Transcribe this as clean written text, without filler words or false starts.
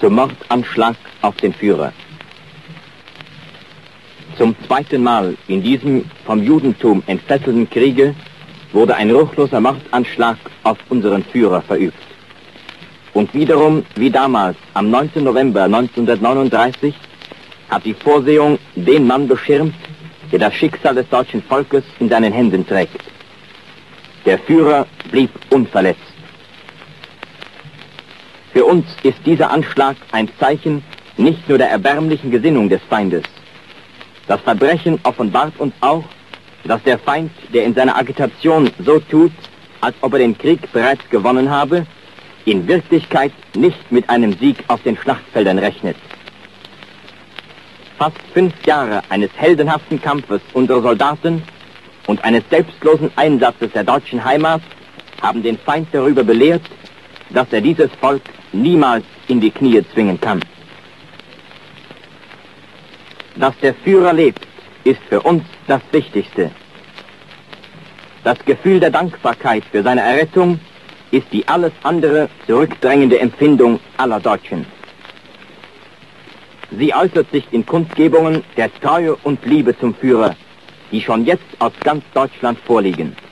zum Mordanschlag auf den Führer. Zum zweiten Mal in diesem vom Judentum entfesselten Kriege wurde ein ruchloser Mordanschlag auf unseren Führer verübt. Und wiederum, wie damals am 9. November 1939, hat die Vorsehung den Mann beschirmt, der das Schicksal des deutschen Volkes in seinen Händen trägt. Der Führer blieb unverletzt. Für uns ist dieser Anschlag ein Zeichen nicht nur der erbärmlichen Gesinnung des Feindes. Das Verbrechen offenbart uns auch, dass der Feind, der in seiner Agitation so tut, als ob er den Krieg bereits gewonnen habe, in Wirklichkeit nicht mit einem Sieg auf den Schlachtfeldern rechnet. Fast 5 Jahre eines heldenhaften Kampfes unserer Soldaten und eines selbstlosen Einsatzes der deutschen Heimat haben den Feind darüber belehrt, dass er dieses Volk niemals in die Knie zwingen kann. Dass der Führer lebt, ist für uns das Wichtigste. Das Gefühl der Dankbarkeit für seine Errettung ist die alles andere zurückdrängende Empfindung aller Deutschen. Sie äußert sich in Kundgebungen der Treue und Liebe zum Führer, die schon jetzt aus ganz Deutschland vorliegen.